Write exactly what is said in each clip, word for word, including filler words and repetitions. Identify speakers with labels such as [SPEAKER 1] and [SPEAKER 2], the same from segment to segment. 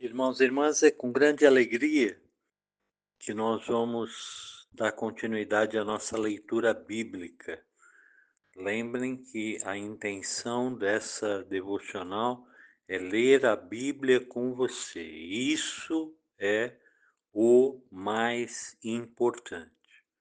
[SPEAKER 1] Irmãos e irmãs, é com grande alegria que nós vamos dar continuidade à nossa leitura bíblica. Lembrem que a intenção dessa devocional é ler a Bíblia com você. Isso é o mais importante.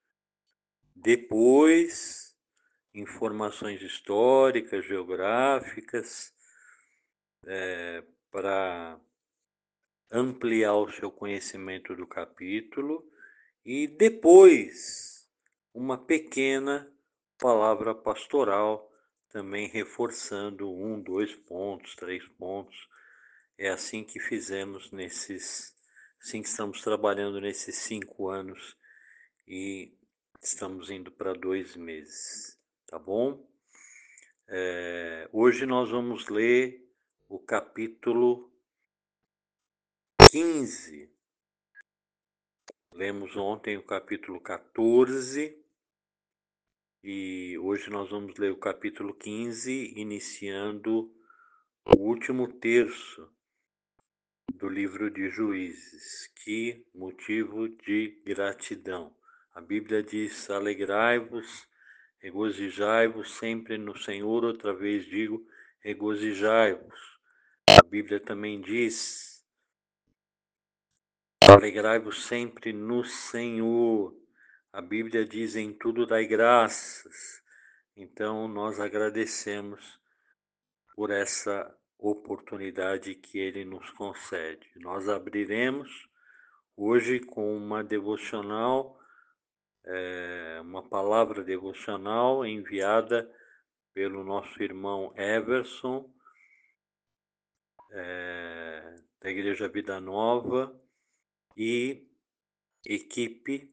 [SPEAKER 1] Depois, informações históricas, geográficas, é, para ampliar o seu conhecimento do capítulo e depois uma pequena palavra pastoral, também reforçando um, dois pontos, três pontos. É assim que fizemos nesses, assim que estamos trabalhando nesses cinco anos e estamos indo para dois meses, tá bom? É, hoje nós vamos ler o capítulo quinze. Lemos ontem o capítulo quatorze e hoje nós vamos ler o capítulo quinze, iniciando o último terço do livro de Juízes. Que motivo de gratidão! A Bíblia diz: alegrai-vos, regozijai-vos sempre no Senhor. Outra vez digo, regozijai-vos. A Bíblia também diz: alegrai-vos sempre no Senhor. A Bíblia diz: em tudo dai graças. Então nós agradecemos por essa oportunidade que Ele nos concede. Nós abriremos hoje com uma devocional, é, uma palavra devocional enviada pelo nosso irmão Everson, é, da Igreja Vida Nova e equipe,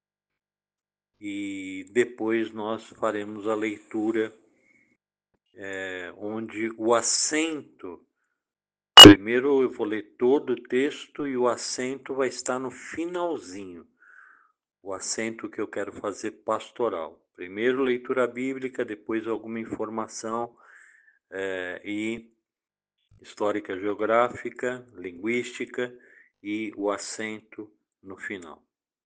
[SPEAKER 1] e depois nós faremos a leitura é, onde o acento, primeiro eu vou ler todo o texto e o acento vai estar no finalzinho, o acento que eu quero fazer pastoral. Primeiro leitura bíblica, depois alguma informação é, e histórica, geográfica, linguística e o acento no final.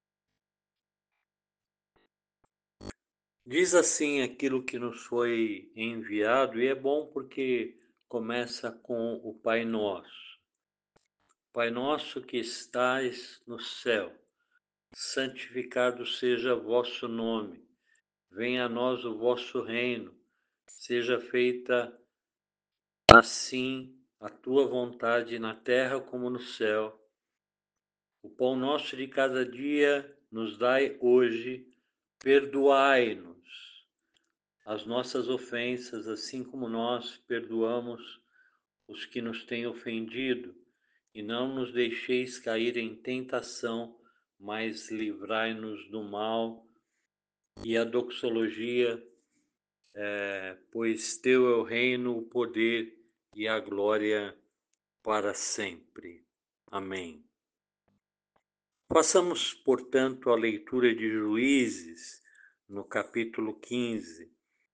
[SPEAKER 1] Diz assim aquilo que nos foi enviado, e é bom porque começa com o Pai Nosso. Pai nosso que estais no céu, santificado seja vosso nome. Venha a nós o vosso reino. Seja feita assim a tua vontade na terra como no céu. O pão nosso de cada dia nos dai hoje. Perdoai-nos as nossas ofensas, assim como nós perdoamos os que nos têm ofendido, e não nos deixeis cair em tentação, mas livrai-nos do mal. E a doxologia, é, pois teu é o reino, o poder e a glória para sempre. Amém. Façamos, portanto, a leitura de Juízes, no capítulo quinze.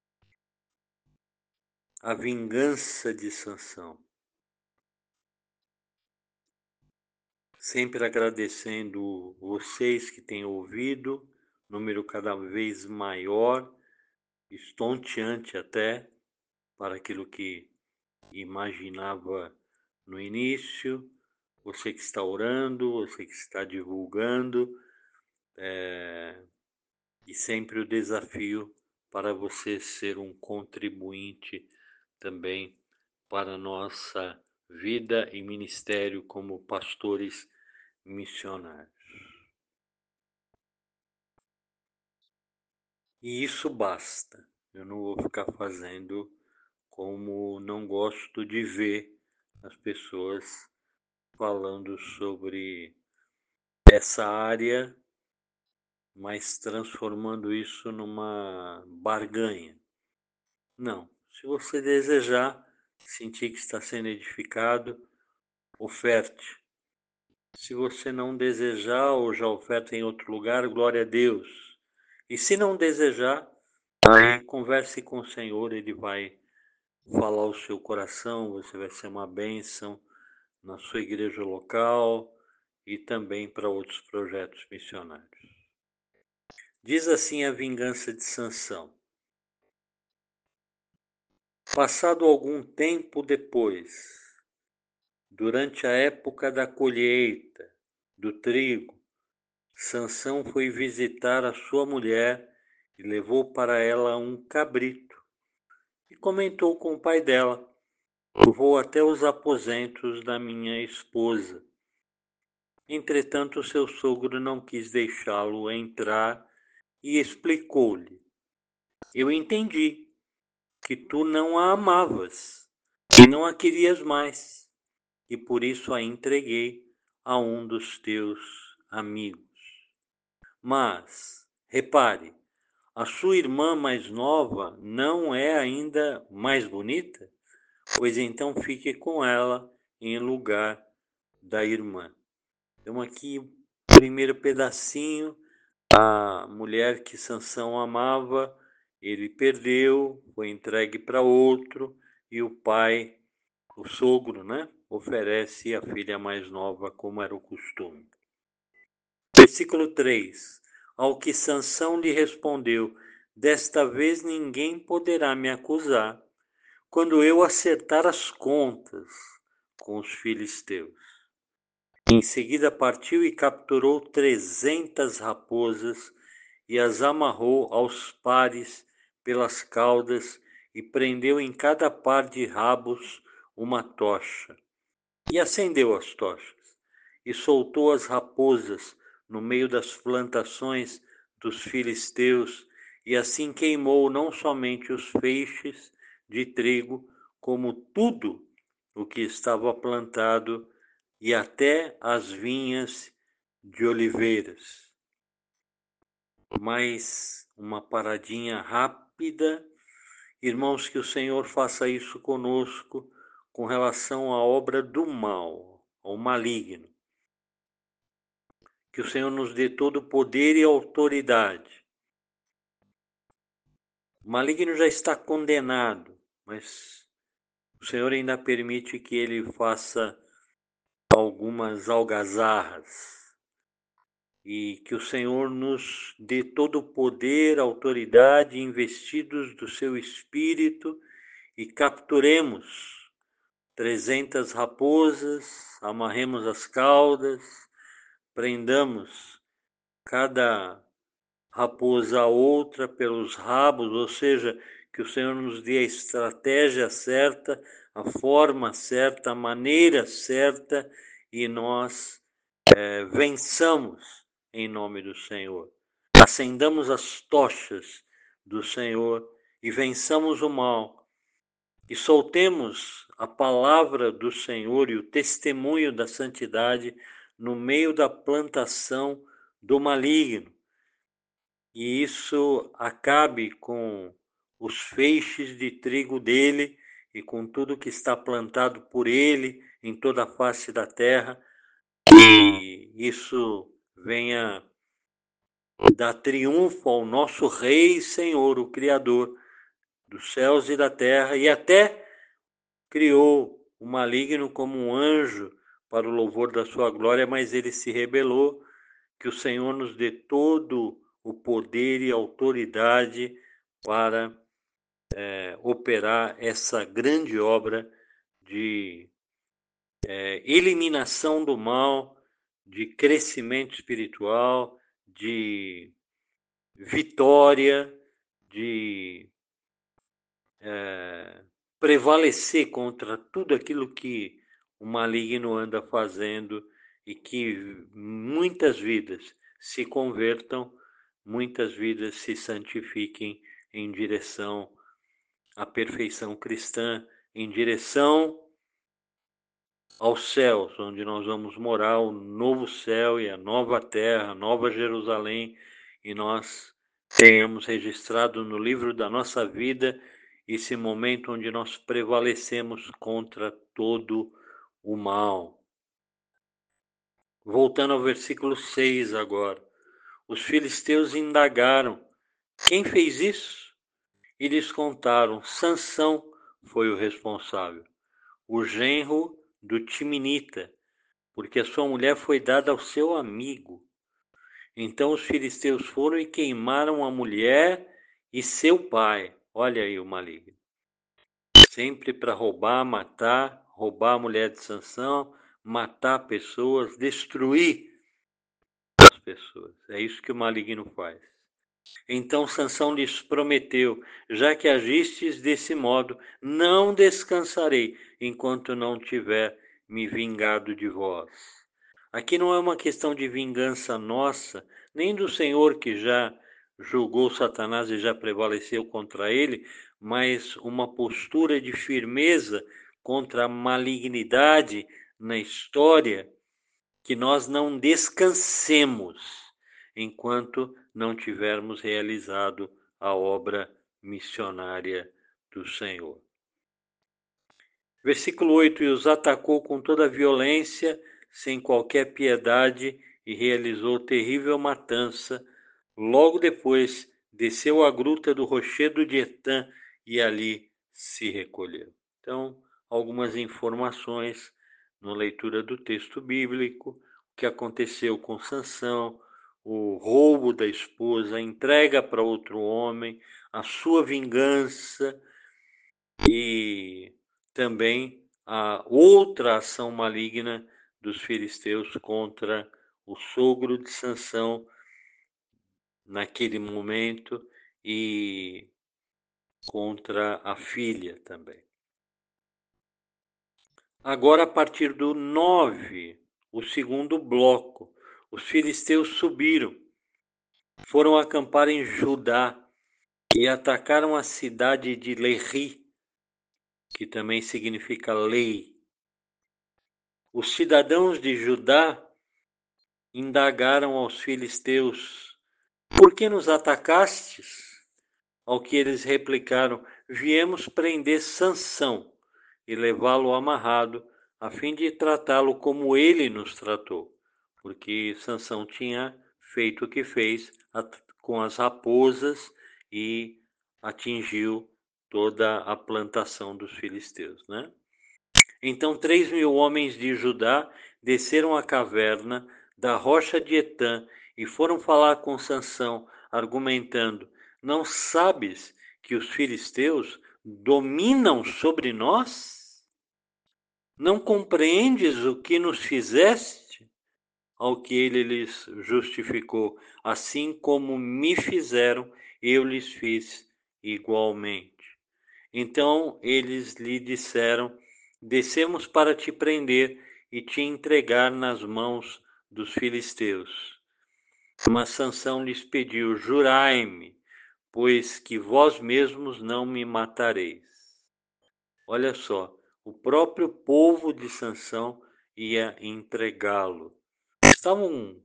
[SPEAKER 1] A vingança de Sansão. Sempre agradecendo vocês que têm ouvido, número cada vez maior, estonteante até, para aquilo que imaginava no início, você que está orando, você que está divulgando, é, e sempre o desafio para você ser um contribuinte também para a nossa vida e ministério como pastores missionários. E isso basta. Eu não vou ficar fazendo como não gosto de ver as pessoas falando sobre essa área, mas transformando isso numa barganha. Não. Se você desejar, sentir que está sendo edificado, oferte. Se você não desejar ou já oferta em outro lugar, glória a Deus. E se não desejar, aí converse com o Senhor, Ele vai falar o seu coração, você vai ser uma bênção na sua igreja local e também para outros projetos missionários. Diz assim a vingança de Sansão. Passado algum tempo depois, durante a época da colheita do trigo, Sansão foi visitar a sua mulher e levou para ela um cabrito e comentou com o pai dela: vou até os aposentos da minha esposa. Entretanto, seu sogro não quis deixá-lo entrar e explicou-lhe: eu entendi que tu não a amavas e não a querias mais, e por isso a entreguei a um dos teus amigos. Mas, repare, a sua irmã mais nova não é ainda mais bonita? Pois então fique com ela em lugar da irmã. Então aqui o primeiro pedacinho, a mulher que Sansão amava, ele perdeu, foi entregue para outro, e o pai, o sogro, né, oferece a filha mais nova, como era o costume. Versículo três. Ao que Sansão lhe respondeu: desta vez ninguém poderá me acusar, quando eu acertar as contas com os filisteus. Em seguida partiu e capturou trezentas raposas e as amarrou aos pares pelas caudas e prendeu em cada par de rabos uma tocha. E acendeu as tochas e soltou as raposas no meio das plantações dos filisteus, e assim queimou não somente os feixes de trigo, como tudo o que estava plantado, e até as vinhas de oliveiras. Mais uma paradinha rápida. Irmãos, que o Senhor faça isso conosco com relação à obra do mal, ao maligno. Que o Senhor nos dê todo o poder e autoridade. O maligno já está condenado, mas o Senhor ainda permite que ele faça algumas algazarras. E que o Senhor nos dê todo o poder, autoridade, investidos do seu Espírito, e capturemos trezentas raposas, amarremos as caudas, prendamos cada raposa a outra pelos rabos, ou seja, que o Senhor nos dê a estratégia certa, a forma certa, a maneira certa, e nós é, vençamos em nome do Senhor. Acendamos as tochas do Senhor e vençamos o mal. E soltemos a palavra do Senhor e o testemunho da santidade no meio da plantação do maligno. E isso acabe com os feixes de trigo dele e com tudo que está plantado por ele em toda a face da terra. E isso venha dar triunfo ao nosso Rei e Senhor, o Criador dos céus e da terra, e até criou o maligno como um anjo para o louvor da sua glória, mas ele se rebelou. Que o Senhor nos dê todo o poder e autoridade para é, operar essa grande obra de é, eliminação do mal, de crescimento espiritual, de vitória, de é, prevalecer contra tudo aquilo que o maligno anda fazendo, e que muitas vidas se convertam, muitas vidas se santifiquem em direção à perfeição cristã, em direção aos céus, onde nós vamos morar, o novo céu e a nova terra, a nova Jerusalém, e nós tenhamos registrado no livro da nossa vida esse momento onde nós prevalecemos contra todo o mal. Voltando ao versículo seis agora. Os filisteus indagaram: quem fez isso? E lhes contaram: Sansão foi o responsável, o genro do Timinita, porque a sua mulher foi dada ao seu amigo. Então os filisteus foram e queimaram a mulher e seu pai. Olha aí o maligno. Sempre para roubar, matar, roubar a mulher de Sansão, matar pessoas, destruir as pessoas. É isso que o maligno faz. Então Sansão lhes prometeu: já que agistes desse modo, não descansarei enquanto não tiver me vingado de vós. Aqui não é uma questão de vingança nossa, nem do Senhor que já julgou Satanás e já prevaleceu contra ele, mas uma postura de firmeza contra a malignidade na história, que nós não descansemos enquanto não tivermos realizado a obra missionária do Senhor. Versículo oito: e os atacou com toda a violência, sem qualquer piedade, e realizou terrível matança. Logo depois, desceu à gruta do rochedo de Etã e ali se recolheu. Então, algumas informações na leitura do texto bíblico, o que aconteceu com Sansão, o roubo da esposa, a entrega para outro homem, a sua vingança e também a outra ação maligna dos filisteus contra o sogro de Sansão naquele momento e contra a filha também. Agora, a partir do nove, o segundo bloco, os filisteus subiram, foram acampar em Judá e atacaram a cidade de Lehi, que também significa lei. Os cidadãos de Judá indagaram aos filisteus: por que nos atacastes? Ao que eles replicaram: viemos prender Sansão e levá-lo amarrado, a fim de tratá-lo como ele nos tratou, porque Sansão tinha feito o que fez com as raposas e atingiu toda a plantação dos filisteus, né? Então três mil homens de Judá desceram à caverna da rocha de Etã e foram falar com Sansão, argumentando: não sabes que os filisteus dominam sobre nós? Não compreendes o que nos fizeste? Ao que ele lhes justificou: assim como me fizeram, eu lhes fiz igualmente. Então eles lhe disseram: descemos para te prender e te entregar nas mãos dos filisteus. Mas Sansão lhes pediu: jurai-me, pois que vós mesmos não me matareis. Olha só, o próprio povo de Sansão ia entregá-lo. Estavam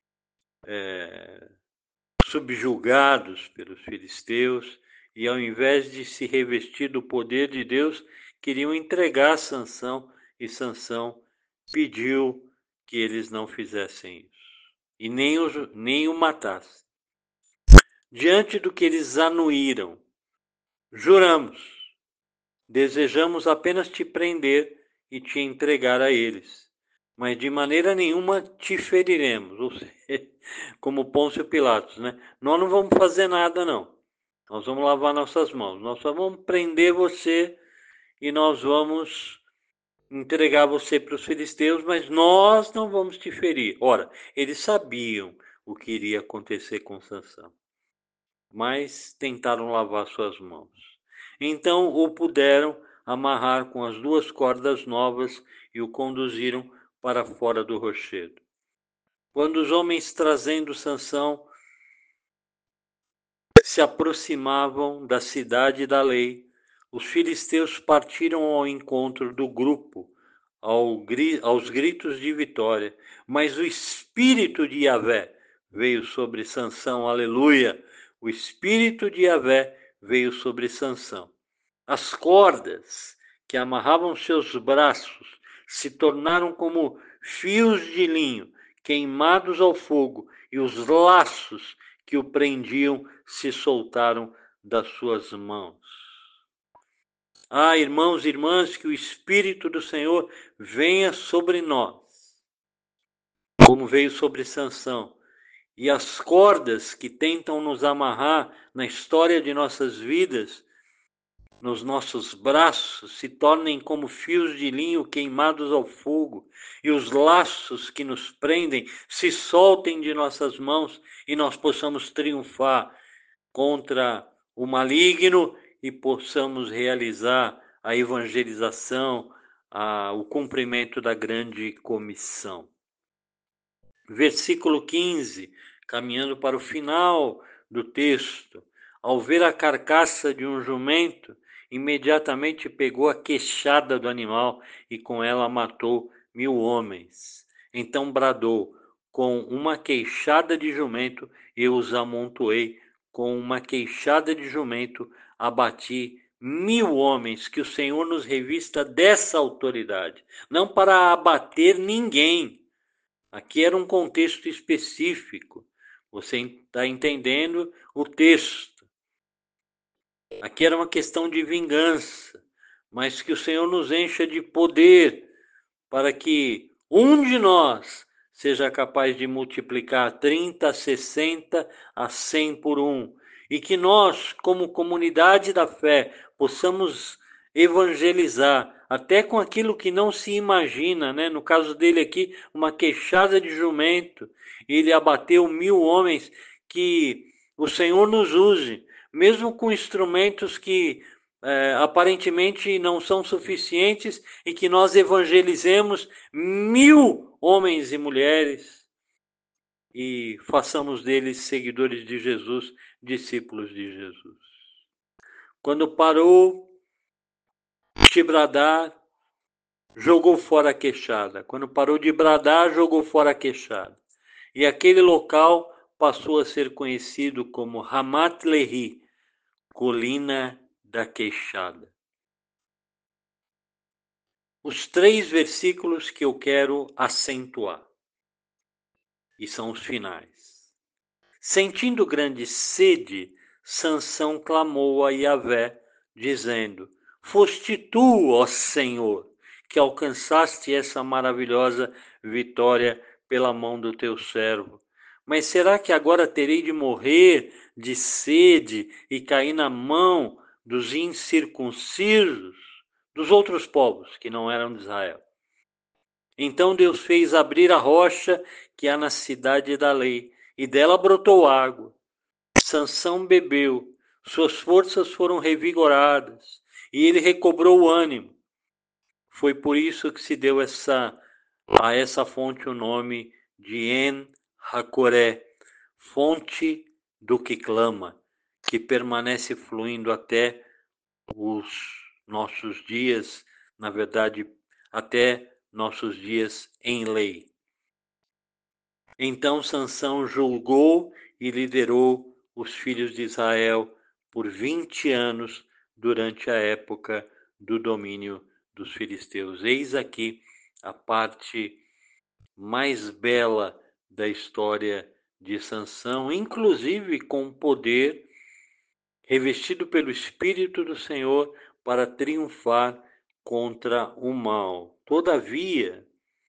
[SPEAKER 1] é, subjugados pelos filisteus e, ao invés de se revestir do poder de Deus, queriam entregar Sansão, e Sansão pediu que eles não fizessem isso e nem, os, nem o matassem. Diante do que eles anuíram: juramos, desejamos apenas te prender e te entregar a eles, mas de maneira nenhuma te feriremos. Ou seja, como Pôncio Pilatos, né? Nós não vamos fazer nada, não. Nós vamos lavar nossas mãos. Nós só vamos prender você e nós vamos entregar você para os filisteus, mas nós não vamos te ferir. Ora, eles sabiam o que iria acontecer com Sansão, mas tentaram lavar suas mãos. Então o puderam amarrar com as duas cordas novas e o conduziram para fora do rochedo. Quando os homens trazendo Sansão se aproximavam da cidade da lei, os filisteus partiram ao encontro do grupo, ao, aos gritos de vitória. Mas o espírito de Yahvé veio sobre Sansão, aleluia! O espírito de Yahvé veio sobre Sansão. As cordas que amarravam seus braços se tornaram como fios de linho queimados ao fogo, e os laços que o prendiam se soltaram das suas mãos. Ah, irmãos e irmãs, que o Espírito do Senhor venha sobre nós, como veio sobre Sansão. E as cordas que tentam nos amarrar na história de nossas vidas, nos nossos braços, se tornem como fios de linho queimados ao fogo, e os laços que nos prendem se soltem de nossas mãos e nós possamos triunfar contra o maligno e possamos realizar a evangelização, a, o cumprimento da grande comissão. Versículo quinze, caminhando para o final do texto. Ao ver a carcaça de um jumento, imediatamente pegou a queixada do animal e com ela matou mil homens. Então bradou: com uma queixada de jumento eu os amontoei, com uma queixada de jumento abati mil homens. Que o Senhor nos revista dessa autoridade, não para abater ninguém. Aqui era um contexto específico. Você está entendendo o texto. Aqui era uma questão de vingança, mas que o Senhor nos encha de poder para que um de nós seja capaz de multiplicar trinta, sessenta a cem por um. E que nós, como comunidade da fé, possamos evangelizar, até com aquilo que não se imagina, né? No caso dele aqui, uma queixada de jumento, ele abateu mil homens. Que o Senhor nos use, mesmo com instrumentos que é, aparentemente não são suficientes, e que nós evangelizemos mil homens e mulheres e façamos deles seguidores de Jesus, discípulos de Jesus. Quando parou de bradar, jogou fora a queixada. Quando parou de bradar, jogou fora a queixada. E aquele local passou a ser conhecido como Ramat Lehi, colina da queixada. Os três versículos que eu quero acentuar, e são os finais. Sentindo grande sede, Sansão clamou a Yahvé, dizendo: foste tu, ó Senhor, que alcançaste essa maravilhosa vitória pela mão do teu servo. Mas será que agora terei de morrer de sede e cair na mão dos incircuncisos, dos outros povos que não eram de Israel? Então Deus fez abrir a rocha que há na cidade da lei, e dela brotou água. Sansão bebeu, suas forças foram revigoradas, e ele recobrou o ânimo. Foi por isso que se deu essa, a essa fonte o nome de En Hakoré, fonte do que clama, que permanece fluindo até os nossos dias, na verdade, até nossos dias em lei. Então Sansão julgou e liderou os filhos de Israel por vinte anos durante a época do domínio dos filisteus. Eis aqui a parte mais bela da história de Sansão, inclusive com poder, revestido pelo Espírito do Senhor para triunfar contra o mal. Todavia,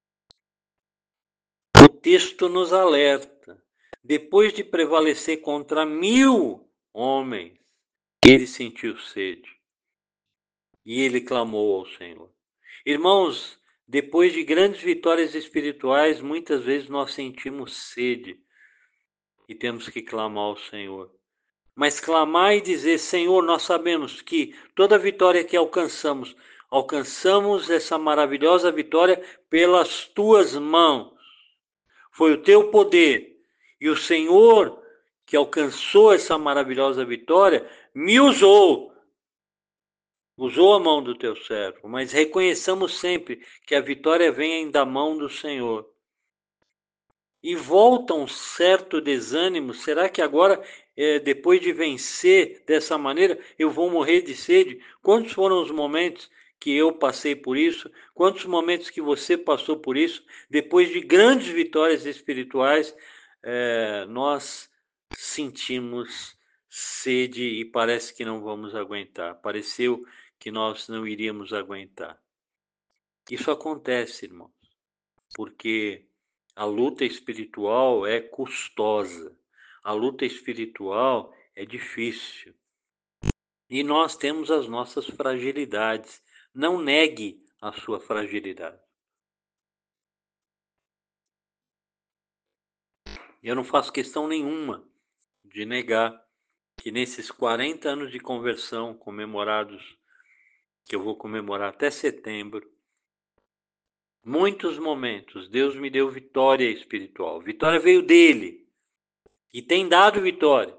[SPEAKER 1] o texto nos alerta: depois de prevalecer contra mil homens, ele sentiu sede e ele clamou ao Senhor. Irmãos, depois de grandes vitórias espirituais, muitas vezes nós sentimos sede e temos que clamar ao Senhor. Mas clamar e dizer: Senhor, nós sabemos que toda vitória que alcançamos, alcançamos essa maravilhosa vitória pelas tuas mãos. Foi o teu poder. E o Senhor, que alcançou essa maravilhosa vitória, me usou. Usou a mão do teu servo. Mas reconheçamos sempre que a vitória vem da mão do Senhor. E volta um certo desânimo. Será que agora, é, depois de vencer dessa maneira, eu vou morrer de sede? Quantos foram os momentos que eu passei por isso? Quantos momentos que você passou por isso? Depois de grandes vitórias espirituais, é, nós sentimos sede e parece que não vamos aguentar. Pareceu que nós não iríamos aguentar. Isso acontece, irmãos, porque a luta espiritual é custosa, a luta espiritual é difícil. E nós temos as nossas fragilidades. Não negue a sua fragilidade. Eu não faço questão nenhuma de negar que nesses quarenta anos de conversão comemorados, que eu vou comemorar até setembro, muitos momentos Deus me deu vitória espiritual. Vitória veio dele e tem dado vitória.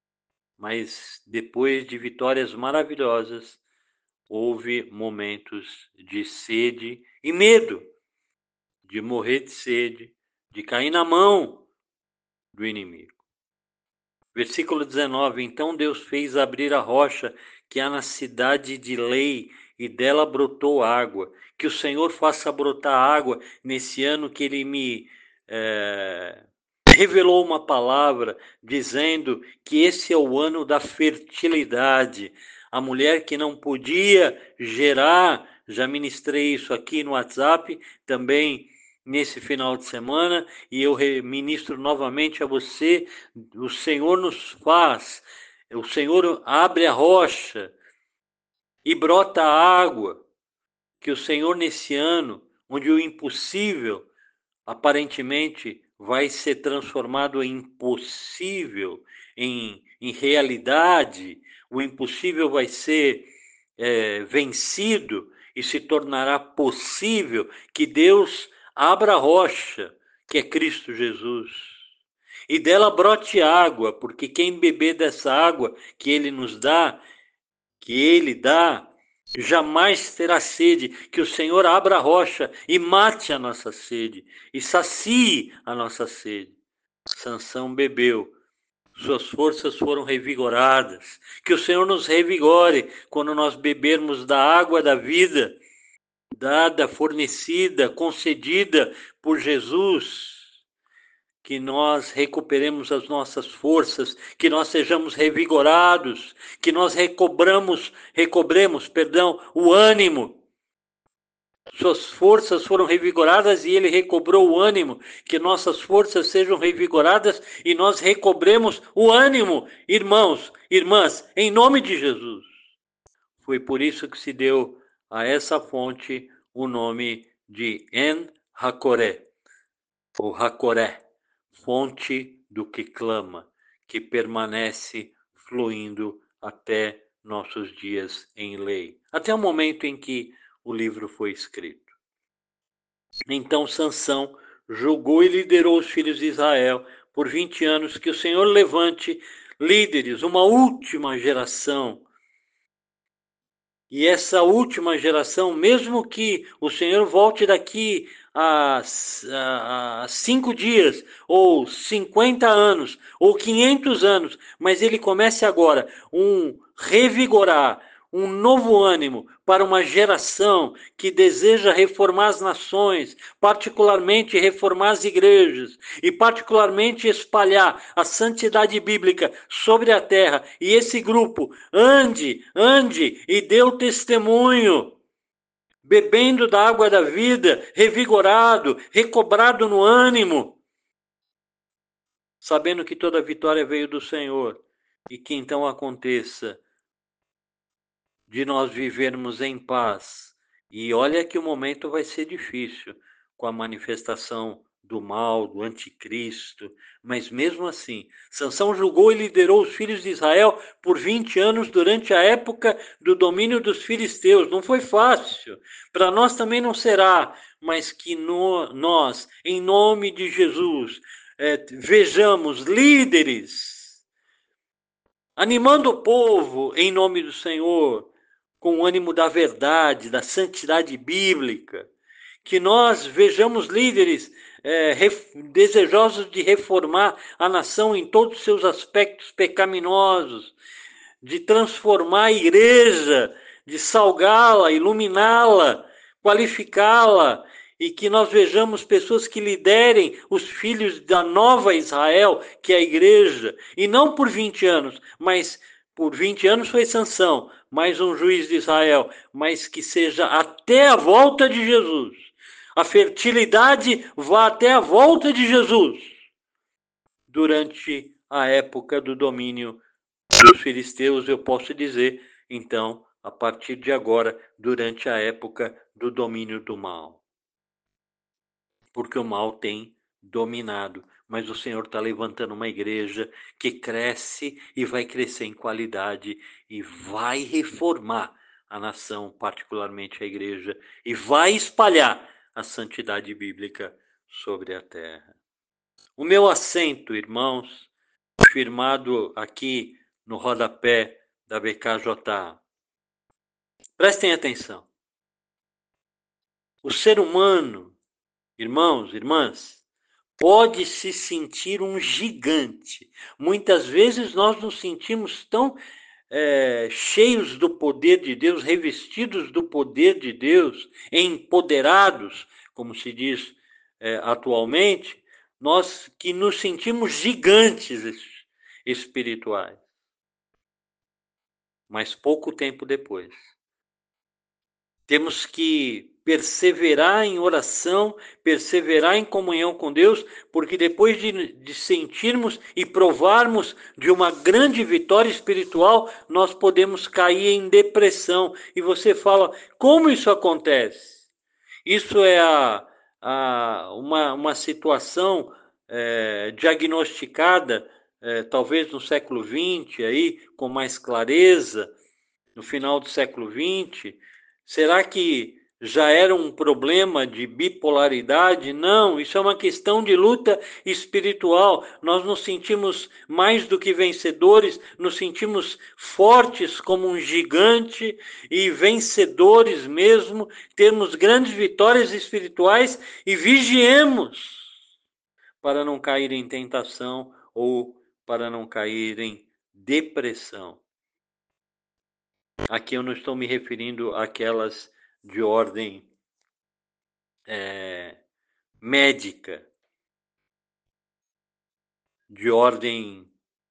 [SPEAKER 1] Mas depois de vitórias maravilhosas, houve momentos de sede e medo, de morrer de sede, de cair na mão do inimigo. Versículo dezenove, então Deus fez abrir a rocha que há na cidade de Lei, e dela brotou água. Que o Senhor faça brotar água nesse ano que Ele me é, revelou uma palavra dizendo que esse é o ano da fertilidade. A mulher que não podia gerar, já ministrei isso aqui no WhatsApp, também nesse final de semana, e eu ministro novamente a você. O Senhor nos faz, o Senhor abre a rocha e brota água, que o Senhor nesse ano, onde o impossível aparentemente vai ser transformado em possível, em, em realidade, o impossível vai ser é, vencido e se tornará possível, que Deus abra a rocha, que é Cristo Jesus, e dela brote água, porque quem beber dessa água que Ele nos dá, que Ele dá, jamais terá sede. Que o Senhor abra a rocha e mate a nossa sede, e sacie a nossa sede. Sansão bebeu, suas forças foram revigoradas. Que o Senhor nos revigore quando nós bebermos da água da vida, dada, fornecida, concedida por Jesus. Que nós recuperemos as nossas forças, que nós sejamos revigorados, que nós recobramos, recobremos, perdão, o ânimo. Suas forças foram revigoradas e ele recobrou o ânimo. Que nossas forças sejam revigoradas e nós recobremos o ânimo, irmãos, irmãs, em nome de Jesus. Foi por isso que se deu a essa fonte o nome de En-Hakoré, ou Hakoré, fonte do que clama, que permanece fluindo até nossos dias em lei, até o momento em que o livro foi escrito. Então Sansão julgou e liderou os filhos de Israel por vinte anos, que o Senhor levante líderes, uma última geração. E essa última geração, mesmo que o Senhor volte daqui a, a, a cinco dias, ou cinquenta anos, ou quinhentos anos, mas ele comece agora um revigorar, um novo ânimo para uma geração que deseja reformar as nações, particularmente reformar as igrejas, e particularmente espalhar a santidade bíblica sobre a terra. E esse grupo ande, ande e dê o testemunho, bebendo da água da vida, revigorado, recobrado no ânimo, sabendo que toda vitória veio do Senhor, e que então aconteça de nós vivermos em paz. E olha que o momento vai ser difícil, com a manifestação do mal, do anticristo, mas mesmo assim, Sansão julgou e liderou os filhos de Israel por vinte anos durante a época do domínio dos filisteus. Não foi fácil, para nós também não será, mas que no, nós, em nome de Jesus, é, vejamos líderes animando o povo em nome do Senhor, com o ânimo da verdade, da santidade bíblica, que nós vejamos líderes é, ref, desejosos de reformar a nação em todos os seus aspectos pecaminosos, de transformar a igreja, de salgá-la, iluminá-la, qualificá-la, e que nós vejamos pessoas que liderem os filhos da nova Israel, que é a igreja, e não por vinte anos, mas por vinte anos foi Sansão, mais um juiz de Israel, mas que seja até a volta de Jesus. A fertilidade vá até a volta de Jesus, durante a época do domínio dos filisteus, eu posso dizer, então, a partir de agora, durante a época do domínio do mal. Porque o mal tem dominado, mas o Senhor está levantando uma igreja que cresce e vai crescer em qualidade e vai reformar a nação, particularmente a igreja, e vai espalhar a santidade bíblica sobre a terra. O meu assento, irmãos, firmado aqui no rodapé da B K J A. Prestem atenção. O ser humano, irmãos, irmãs, pode se sentir um gigante. Muitas vezes nós nos sentimos tão é, cheios do poder de Deus, revestidos do poder de Deus, empoderados, como se diz é, atualmente, nós que nos sentimos gigantes espirituais. Mas pouco tempo depois, temos que perseverar em oração, perseverar em comunhão com Deus, porque depois de, de sentirmos e provarmos de uma grande vitória espiritual, nós podemos cair em depressão. E você fala, como isso acontece? Isso é a, a, uma, uma situação é, diagnosticada, é, talvez no século vinte, aí, com mais clareza, no final do século vinte. Será que já era um problema de bipolaridade? Não, isso é uma questão de luta espiritual. Nós nos sentimos mais do que vencedores, nos sentimos fortes como um gigante e vencedores mesmo, temos grandes vitórias espirituais e vigiemos para não cair em tentação ou para não cair em depressão. Aqui eu não estou me referindo àquelas de ordem é, médica, de ordem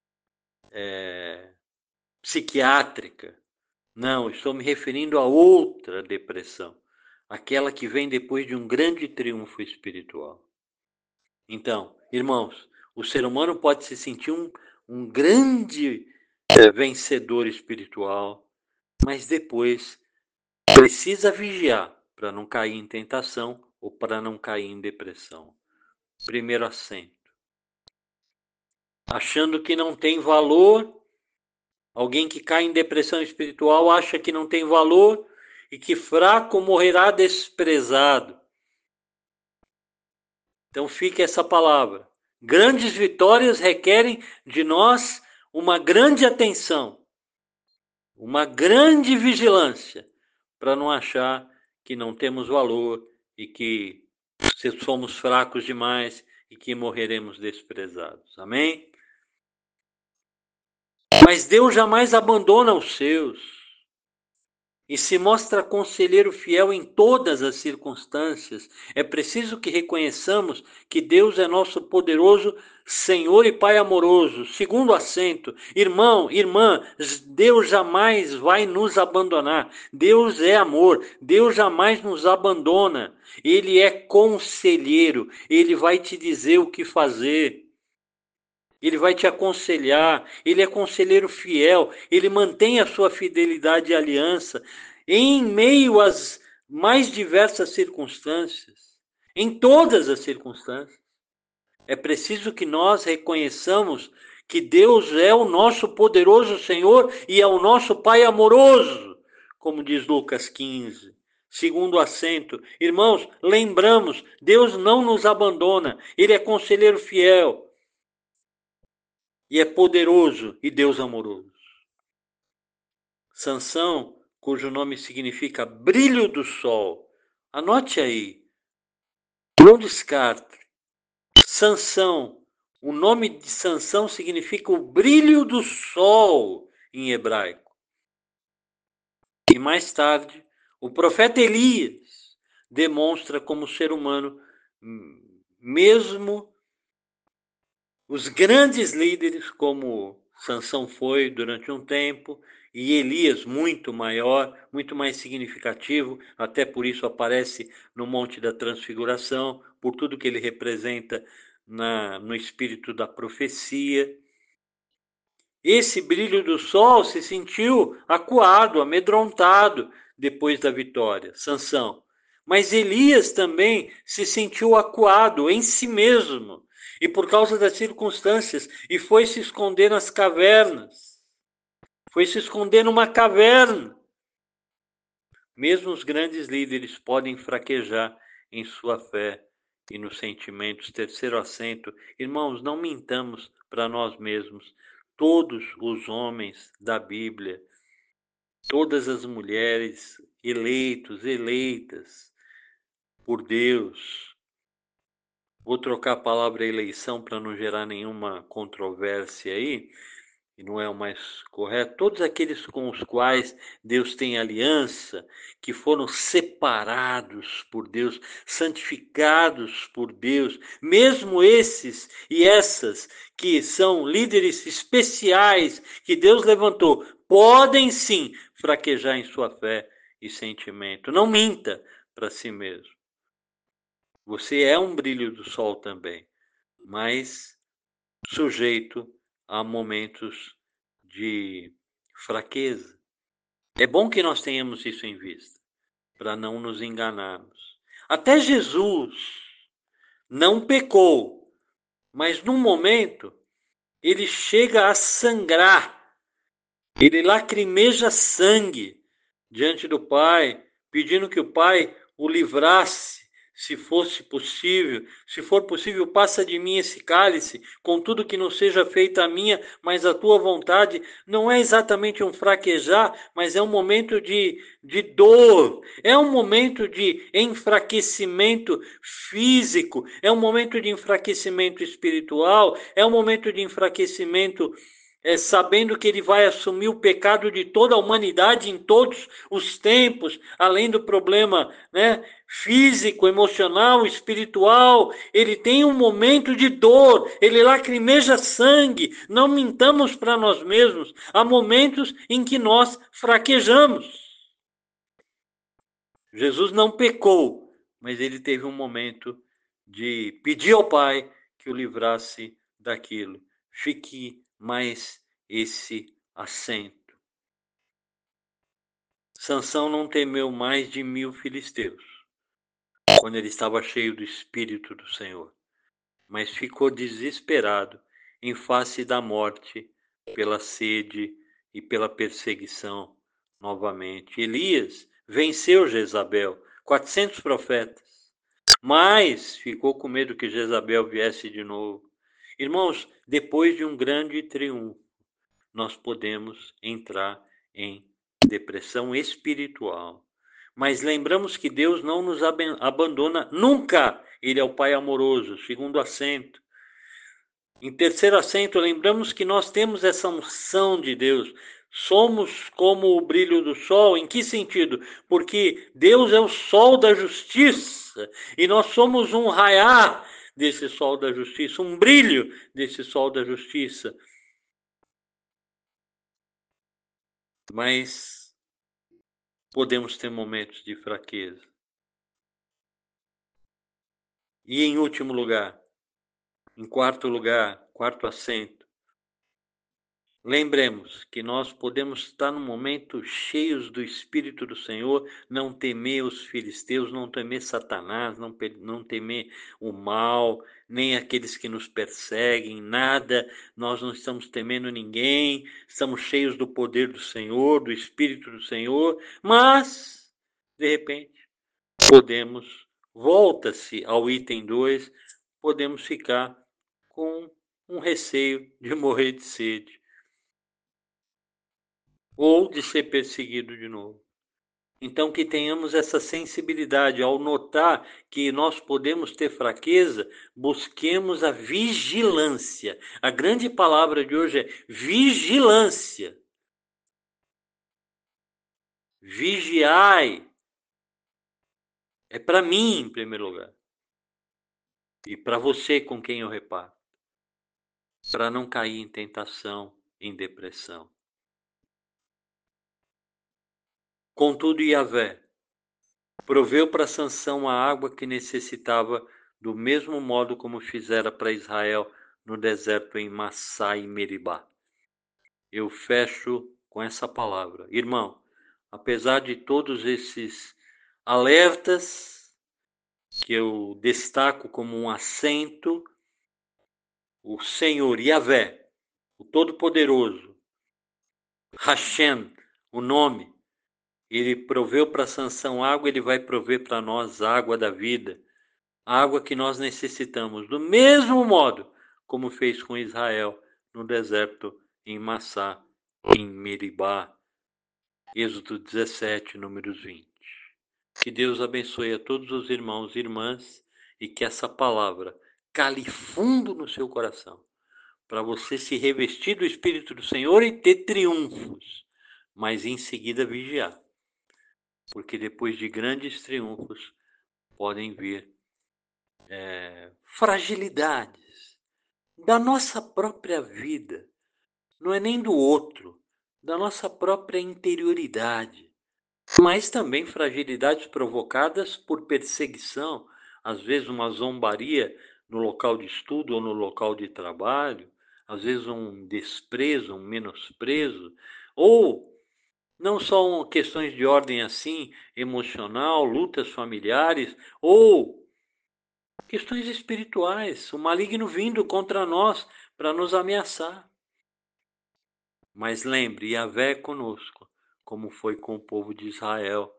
[SPEAKER 1] é, psiquiátrica. Não, estou me referindo a outra depressão, aquela que vem depois de um grande triunfo espiritual. Então, irmãos, o ser humano pode se sentir um, um grande é, vencedor espiritual, mas depois precisa vigiar para não cair em tentação ou para não cair em depressão. Primeiro assento. Achando que não tem valor, alguém que cai em depressão espiritual acha que não tem valor e que fraco morrerá desprezado. Então fica essa palavra. Grandes vitórias requerem de nós uma grande atenção, uma grande vigilância, para não achar que não temos valor e que somos fracos demais e que morreremos desprezados. Amém? Mas Deus jamais abandona os seus e se mostra conselheiro fiel em todas as circunstâncias. É preciso que reconheçamos que Deus é nosso poderoso Senhor e Pai amoroso. Segundo assento, irmão, irmã, Deus jamais vai nos abandonar. Deus é amor, Deus jamais nos abandona. Ele é conselheiro, Ele vai te dizer o que fazer. Ele vai te aconselhar, ele é conselheiro fiel, ele mantém a sua fidelidade e aliança em meio às mais diversas circunstâncias, em todas as circunstâncias. É preciso que nós reconheçamos que Deus é o nosso poderoso Senhor e é o nosso Pai amoroso, como diz Lucas quinze. Segundo assento, irmãos, lembramos, Deus não nos abandona, ele é conselheiro fiel. E é poderoso e Deus amoroso. Sansão, cujo nome significa brilho do sol. Anote aí. Não descarte. Sansão. O nome de Sansão significa o brilho do sol em hebraico. E mais tarde, o profeta Elias demonstra como ser humano, mesmo os grandes líderes como Sansão foi durante um tempo, e Elias muito maior, muito mais significativo, até por isso aparece no Monte da Transfiguração, por tudo que ele representa na, no espírito da profecia. Esse brilho do sol se sentiu acuado, amedrontado depois da vitória, Sansão. Mas Elias também se sentiu acuado em si mesmo, e por causa das circunstâncias, e foi se esconder nas cavernas. Foi se esconder numa caverna. Mesmo os grandes líderes podem fraquejar em sua fé e nos sentimentos. Terceiro assento, irmãos, não mintamos para nós mesmos. Todos os homens da Bíblia, todas as mulheres eleitos, eleitas por Deus. Vou trocar a palavra eleição para não gerar nenhuma controvérsia aí, e não é o mais correto. Todos aqueles com os quais Deus tem aliança, que foram separados por Deus, santificados por Deus, mesmo esses e essas que são líderes especiais que Deus levantou, podem sim fraquejar em sua fé e sentimento. Não minta para si mesmo. Você é um brilho do sol também, mas sujeito a momentos de fraqueza. É bom que nós tenhamos isso em vista, para não nos enganarmos. Até Jesus não pecou, mas num momento ele chega a sangrar, ele lacrimeja sangue diante do Pai, pedindo que o Pai o livrasse, se fosse possível. Se for possível, passa de mim esse cálice, contudo que não seja feita a minha, mas a tua vontade. Não é exatamente um fraquejar, mas é um momento de, de dor, é um momento de enfraquecimento físico, é um momento de enfraquecimento espiritual, é um momento de enfraquecimento é, sabendo que ele vai assumir o pecado de toda a humanidade em todos os tempos, além do problema, né, físico, emocional, espiritual. Ele tem um momento de dor, ele lacrimeja sangue. Não mintamos para nós mesmos. Há momentos em que nós fraquejamos. Jesus não pecou, mas ele teve um momento de pedir ao Pai que o livrasse daquilo. Fique mais esse assento. Sansão não temeu mais de mil filisteus, quando ele estava cheio do Espírito do Senhor, mas ficou desesperado em face da morte, pela sede e pela perseguição novamente. Elias venceu Jezabel, quatrocentos profetas, mas ficou com medo que Jezabel viesse de novo. Irmãos, depois de um grande triunfo, nós podemos entrar em depressão espiritual. Mas lembramos que Deus não nos abandona nunca. Ele é o Pai amoroso. Segundo assento. Em terceiro assento, lembramos que nós temos essa unção de Deus. Somos como o brilho do sol. Em que sentido? Porque Deus é o sol da justiça. E nós somos um raiar desse sol da justiça, um brilho desse sol da justiça. Mas podemos ter momentos de fraqueza. E em último lugar, em quarto lugar, quarto assento, lembremos que nós podemos estar num momento cheios do Espírito do Senhor, não temer os filisteus, não temer Satanás, não, não temer o mal, nem aqueles que nos perseguem, nada. Nós não estamos temendo ninguém, estamos cheios do poder do Senhor, do Espírito do Senhor, mas, de repente, podemos, volta-se ao item dois, podemos ficar com um receio de morrer de sede ou de ser perseguido de novo. Então, que tenhamos essa sensibilidade ao notar que nós podemos ter fraqueza, busquemos a vigilância. A grande palavra de hoje é vigilância. Vigiai. É para mim, em primeiro lugar. E para você com quem eu reparo. Para não cair em tentação em depressão. Contudo, Yahvé proveu para Sansão a água que necessitava, do mesmo modo como fizera para Israel no deserto em Massá e Meribá. Eu fecho com essa palavra. Irmão, apesar de todos esses alertas que eu destaco como um acento, o Senhor Yahvé, o Todo-Poderoso, Hashem, o nome, ele proveu para Sansão água, ele vai prover para nós água da vida, água que nós necessitamos, do mesmo modo como fez com Israel no deserto em Massá, em Meribá. Êxodo dezessete, números vinte. Que Deus abençoe a todos os irmãos e irmãs e que essa palavra cale fundo no seu coração, para você se revestir do Espírito do Senhor e ter triunfos, mas em seguida vigiar, porque depois de grandes triunfos podem vir é, fragilidades da nossa própria vida, não é nem do outro, da nossa própria interioridade, mas também fragilidades provocadas por perseguição, às vezes uma zombaria no local de estudo ou no local de trabalho, às vezes um desprezo, um menosprezo, ou não só questões de ordem assim, emocional, lutas familiares, ou questões espirituais, o maligno vindo contra nós para nos ameaçar. Mas lembre, Yahvé é conosco, como foi com o povo de Israel,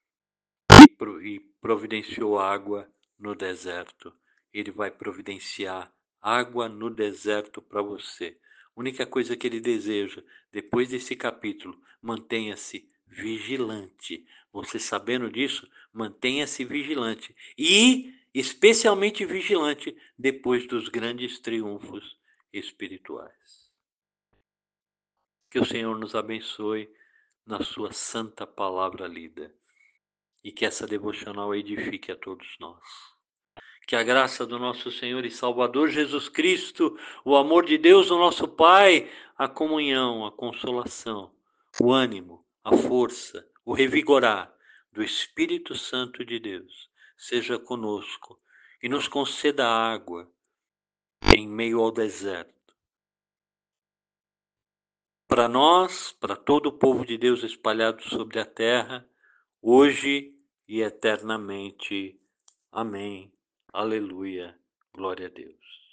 [SPEAKER 1] e providenciou água no deserto. Ele vai providenciar água no deserto para você. A única coisa que ele deseja, depois desse capítulo, mantenha-se vigilante. Você sabendo disso, mantenha-se vigilante. E, especialmente vigilante, depois dos grandes triunfos espirituais. Que o Senhor nos abençoe na sua santa palavra lida. E que essa devocional edifique a todos nós. Que a graça do nosso Senhor e Salvador Jesus Cristo, o amor de Deus, o nosso Pai, a comunhão, a consolação, o ânimo, a força, o revigorar do Espírito Santo de Deus seja conosco e nos conceda água em meio ao deserto. Para nós, para todo o povo de Deus espalhado sobre a terra, hoje e eternamente. Amém. Aleluia. Glória a Deus.